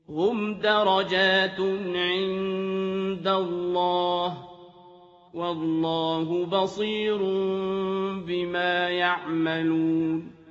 هُمْ دَرَجَاتٌ عِندَ اللَّهِ ۗ وَاللَّهُ بَصِيرٌ بِمَا يَعْمَلُونَ